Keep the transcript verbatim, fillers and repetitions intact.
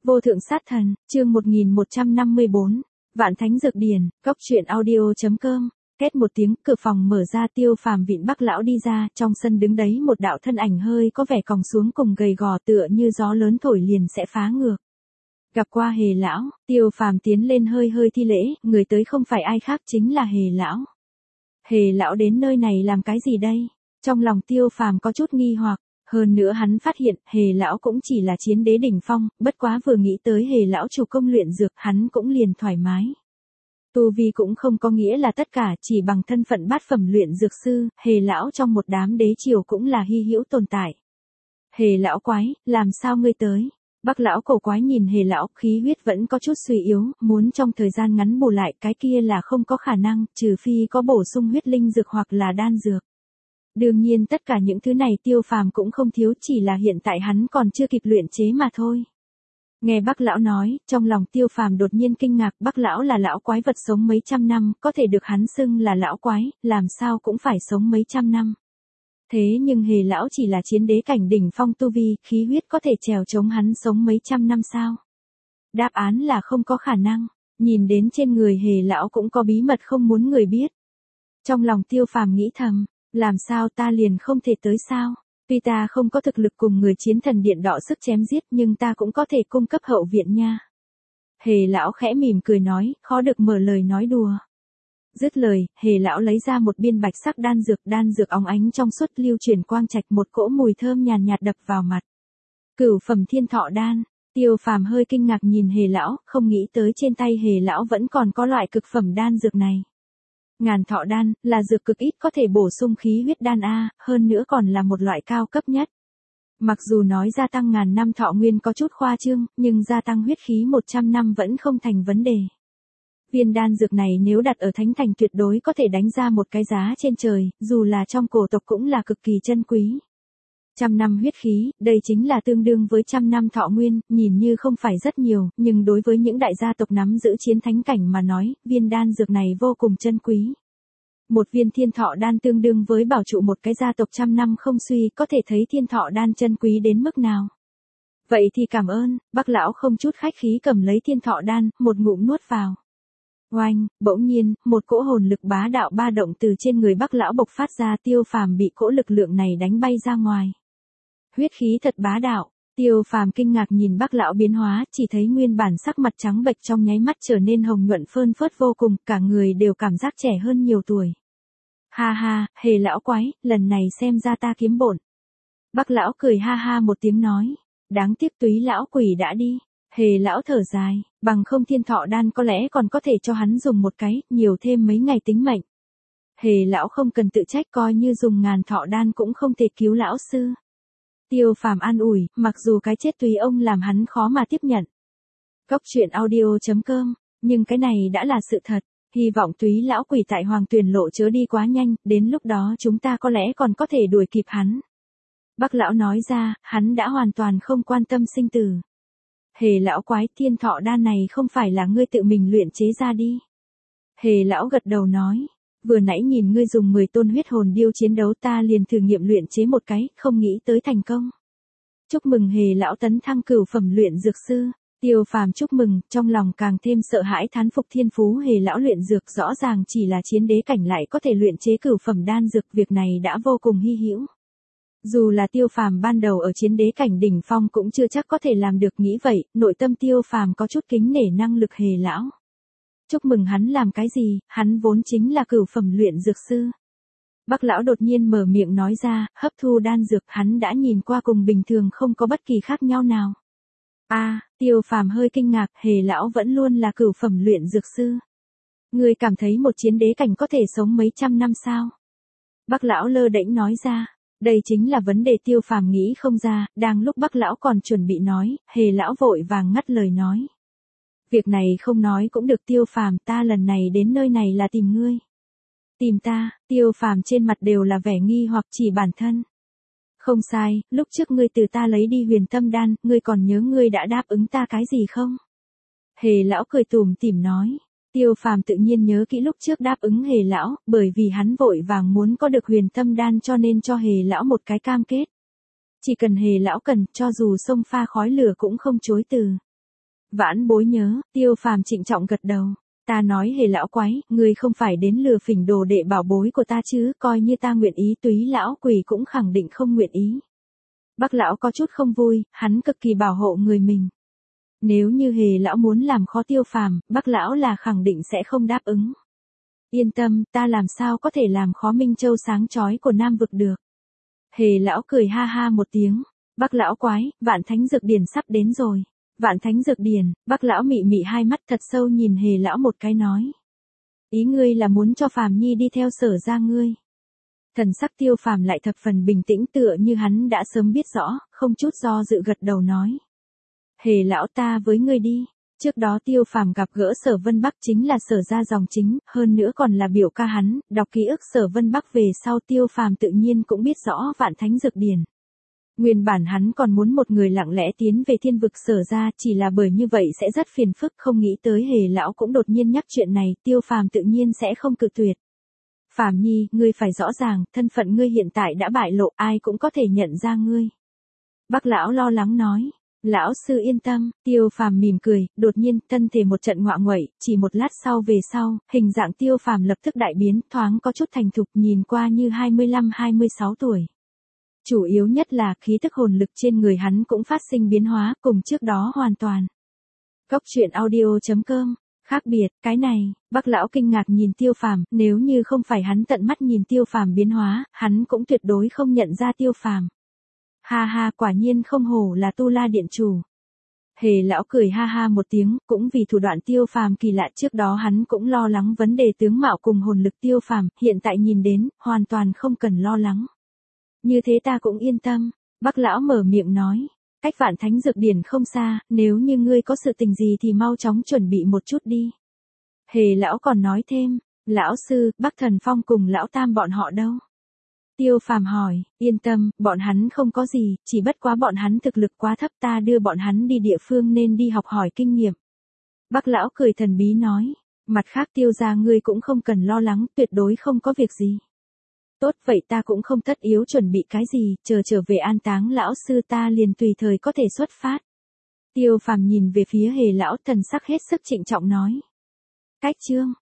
Vô thượng sát thần, chương một nghìn một trăm năm mươi bốn, Vạn Thánh Dược Điển, góc truyện audio.com. Két một tiếng, cửa phòng mở ra, Tiêu Phàm vịn Bắc lão đi ra, trong sân đứng đấy một đạo thân ảnh hơi có vẻ còng xuống cùng gầy gò tựa như gió lớn thổi liền sẽ phá ngược. Gặp qua Hề lão, Tiêu Phàm tiến lên hơi hơi thi lễ, người tới không phải ai khác chính là Hề lão. Hề lão đến nơi này làm cái gì đây? Trong lòng Tiêu Phàm có chút nghi hoặc. Hơn nữa hắn phát hiện, Hề lão cũng chỉ là chiến đế đỉnh phong, bất quá vừa nghĩ tới Hề lão chủ công luyện dược, hắn cũng liền thoải mái. Tu vi cũng không có nghĩa là tất cả, chỉ bằng thân phận bát phẩm luyện dược sư, Hề lão trong một đám đế triều cũng là hy hữu tồn tại. Hề lão quái, làm sao ngươi tới? Bắc lão cổ quái nhìn Hề lão, khí huyết vẫn có chút suy yếu, muốn trong thời gian ngắn bù lại, cái kia là không có khả năng, trừ phi có bổ sung huyết linh dược hoặc là đan dược. Đương nhiên tất cả những thứ này Tiêu Phàm cũng không thiếu, chỉ là hiện tại hắn còn chưa kịp luyện chế mà thôi. Nghe Bắc lão nói, trong lòng Tiêu Phàm đột nhiên kinh ngạc, Bắc lão là lão quái vật sống mấy trăm năm, có thể được hắn xưng là lão quái, làm sao cũng phải sống mấy trăm năm. Thế nhưng Hề lão chỉ là chiến đế cảnh đỉnh phong tu vi, khí huyết có thể trèo chống hắn sống mấy trăm năm sao? Đáp án là không có khả năng, nhìn đến trên người Hề lão cũng có bí mật không muốn người biết. Trong lòng Tiêu Phàm nghĩ thầm, làm sao ta liền không thể tới sao? Tuy ta không có thực lực cùng người chiến thần điện đọ sức chém giết nhưng ta cũng có thể cung cấp hậu viện nha. Hề lão khẽ mỉm cười nói, khó được mở lời nói đùa. Dứt lời, Hề lão lấy ra một viên bạch sắc đan dược, đan dược óng ánh trong suốt lưu chuyển quang trạch, một cỗ mùi thơm nhàn nhạt đập vào mặt. Cửu phẩm thiên thọ đan. Tiêu Phàm hơi kinh ngạc nhìn Hề lão, không nghĩ tới trên tay Hề lão vẫn còn có loại cực phẩm đan dược này. Ngàn thọ đan, là dược cực ít có thể bổ sung khí huyết đan A, hơn nữa còn là một loại cao cấp nhất. Mặc dù nói gia tăng ngàn năm thọ nguyên có chút khoa trương, nhưng gia tăng huyết khí một trăm năm vẫn không thành vấn đề. Viên đan dược này nếu đặt ở thánh thành tuyệt đối có thể đánh ra một cái giá trên trời, dù là trong cổ tộc cũng là cực kỳ chân quý. Trăm năm huyết khí, đây chính là tương đương với trăm năm thọ nguyên, nhìn như không phải rất nhiều, nhưng đối với những đại gia tộc nắm giữ chiến thánh cảnh mà nói, viên đan dược này vô cùng chân quý. Một viên thiên thọ đan tương đương với bảo trụ một cái gia tộc trăm năm không suy, có thể thấy thiên thọ đan chân quý đến mức nào. Vậy thì cảm ơn, Bắc lão không chút khách khí cầm lấy thiên thọ đan, một ngụm nuốt vào. Oanh, bỗng nhiên, một cỗ hồn lực bá đạo ba động từ trên người Bắc lão bộc phát ra, Tiêu Phàm bị cỗ lực lượng này đánh bay ra ngoài. Huyết khí thật bá đạo, Tiêu Phàm kinh ngạc nhìn Bắc lão biến hóa, chỉ thấy nguyên bản sắc mặt trắng bệch trong nháy mắt trở nên hồng nhuận phơn phớt vô cùng, cả người đều cảm giác trẻ hơn nhiều tuổi. Ha ha, Hề lão quái, lần này xem ra ta kiếm bộn. Bắc lão cười ha ha một tiếng nói, đáng tiếc Túy lão quỷ đã đi. Hề lão thở dài, bằng không thiên thọ đan có lẽ còn có thể cho hắn dùng một cái, nhiều thêm mấy ngày tính mệnh. Hề lão không cần tự trách, coi như dùng ngàn thọ đan cũng không thể cứu lão sư. Tiêu Phàm an ủi, mặc dù cái chết tùy ông làm hắn khó mà tiếp nhận. Góc truyện audio.com, nhưng cái này đã là sự thật, hy vọng Túy lão quỷ tại Hoàng Tuyền lộ chớ đi quá nhanh, đến lúc đó chúng ta có lẽ còn có thể đuổi kịp hắn. Bắc lão nói ra, hắn đã hoàn toàn không quan tâm sinh tử. Hề lão quái, thiên thọ đan này không phải là ngươi tự mình luyện chế ra đi. Hề lão gật đầu nói, vừa nãy nhìn ngươi dùng mười tôn huyết hồn điêu chiến đấu ta liền thử nghiệm luyện chế một cái, không nghĩ tới thành công. Chúc mừng Hề lão tấn thăng cửu phẩm luyện dược sư. Tiêu Phàm chúc mừng, trong lòng càng thêm sợ hãi thán phục thiên phú Hề lão luyện dược, rõ ràng chỉ là chiến đế cảnh lại có thể luyện chế cửu phẩm đan dược, việc này đã vô cùng hy hữu. Dù là Tiêu Phàm ban đầu ở chiến đế cảnh đỉnh phong cũng chưa chắc có thể làm được, nghĩ vậy, nội tâm Tiêu Phàm có chút kính nể năng lực Hề lão. Chúc mừng hắn làm cái gì, hắn vốn chính là cửu phẩm luyện dược sư. Bắc lão đột nhiên mở miệng nói ra, hấp thu đan dược hắn đã nhìn qua cùng bình thường không có bất kỳ khác nhau nào. A, à, Tiêu Phàm hơi kinh ngạc, Hề lão vẫn luôn là cửu phẩm luyện dược sư. Ngươi cảm thấy một chiến đế cảnh có thể sống mấy trăm năm sao? Bắc lão lơ đễnh nói ra. Đây chính là vấn đề Tiêu Phàm nghĩ không ra, đang lúc Bắc lão còn chuẩn bị nói, Hề lão vội vàng ngắt lời nói. Việc này không nói cũng được Tiêu Phàm, ta lần này đến nơi này là tìm ngươi. Tìm ta? Tiêu Phàm trên mặt đều là vẻ nghi hoặc, chỉ bản thân. Không sai, lúc trước ngươi từ ta lấy đi huyền tâm đan, ngươi còn nhớ ngươi đã đáp ứng ta cái gì không? Hề lão cười tủm tỉm nói. Tiêu Phàm tự nhiên nhớ kỹ lúc trước đáp ứng Hề lão, bởi vì hắn vội vàng muốn có được huyền tâm đan cho nên cho Hề lão một cái cam kết. Chỉ cần Hề lão cần, cho dù xông pha khói lửa cũng không chối từ. Vãn bối nhớ, Tiêu Phàm trịnh trọng gật đầu. Ta nói Hề lão quái, ngươi không phải đến lừa phỉnh đồ đệ bảo bối của ta chứ, coi như ta nguyện ý túy lão quỷ cũng khẳng định không nguyện ý. Bác lão có chút không vui, hắn cực kỳ bảo hộ người mình. Nếu như Hề lão muốn làm khó Tiêu Phàm, bác lão là khẳng định sẽ không đáp ứng. Yên tâm, ta làm sao có thể làm khó Minh Châu sáng chói của Nam vực được. Hề lão cười ha ha một tiếng. Bác lão quái, Vạn Thánh Dược Điển sắp đến rồi. Vạn Thánh Dược Điển, bác lão mị mị hai mắt thật sâu nhìn Hề lão một cái nói. Ý ngươi là muốn cho Phàm Nhi đi theo Sở gia ngươi. Thần sắc Tiêu Phàm lại thập phần bình tĩnh tựa như hắn đã sớm biết rõ, không chút do dự gật đầu nói. Hề lão ta với ngươi đi. Trước đó Tiêu Phàm gặp gỡ Sở Vân Bắc chính là Sở gia dòng chính, hơn nữa còn là biểu ca hắn, đọc ký ức Sở Vân Bắc về sau Tiêu Phàm tự nhiên cũng biết rõ Vạn Thánh Dược Điển. Nguyên bản hắn còn muốn một người lặng lẽ tiến về thiên vực Sở gia, chỉ là bởi như vậy sẽ rất phiền phức, không nghĩ tới Hề lão cũng đột nhiên nhắc chuyện này, Tiêu Phàm tự nhiên sẽ không cự tuyệt. Phàm Nhi, ngươi phải rõ ràng, thân phận ngươi hiện tại đã bại lộ, ai cũng có thể nhận ra ngươi. Bác lão lo lắng nói. Lão sư yên tâm, Tiêu Phàm mỉm cười, đột nhiên, thân thể một trận ngoạ nguậy, chỉ một lát sau về sau, hình dạng Tiêu Phàm lập tức đại biến, thoáng có chút thành thục, nhìn qua như hai mươi lăm hai mươi sáu tuổi. Chủ yếu nhất là khí tức hồn lực trên người hắn cũng phát sinh biến hóa, cùng trước đó hoàn toàn. Cốc truyện audio chấm com, khác biệt, cái này, bác lão kinh ngạc nhìn Tiêu Phàm, nếu như không phải hắn tận mắt nhìn Tiêu Phàm biến hóa, hắn cũng tuyệt đối không nhận ra Tiêu Phàm. Ha ha, quả nhiên không hổ là Tu La điện chủ. Hề lão cười ha ha một tiếng, cũng vì thủ đoạn Tiêu Phàm kỳ lạ, trước đó hắn cũng lo lắng vấn đề tướng mạo cùng hồn lực Tiêu Phàm, hiện tại nhìn đến, hoàn toàn không cần lo lắng. Như thế ta cũng yên tâm, bác lão mở miệng nói, cách Vạn Thánh Dược Điển không xa, nếu như ngươi có sự tình gì thì mau chóng chuẩn bị một chút đi. Hề lão còn nói thêm, lão sư, Bắc Thần Phong cùng lão tam bọn họ đâu? Tiêu Phàm hỏi, yên tâm, bọn hắn không có gì, chỉ bất quá bọn hắn thực lực quá thấp, ta đưa bọn hắn đi địa phương nên đi học hỏi kinh nghiệm. Bác lão cười thần bí nói, mặt khác Tiêu gia ngươi cũng không cần lo lắng, tuyệt đối không có việc gì. Tốt vậy ta cũng không tất yếu chuẩn bị cái gì, chờ trở về an táng lão sư ta liền tùy thời có thể xuất phát. Tiêu Phàm nhìn về phía Hề lão, thần sắc hết sức trịnh trọng nói. Cách chương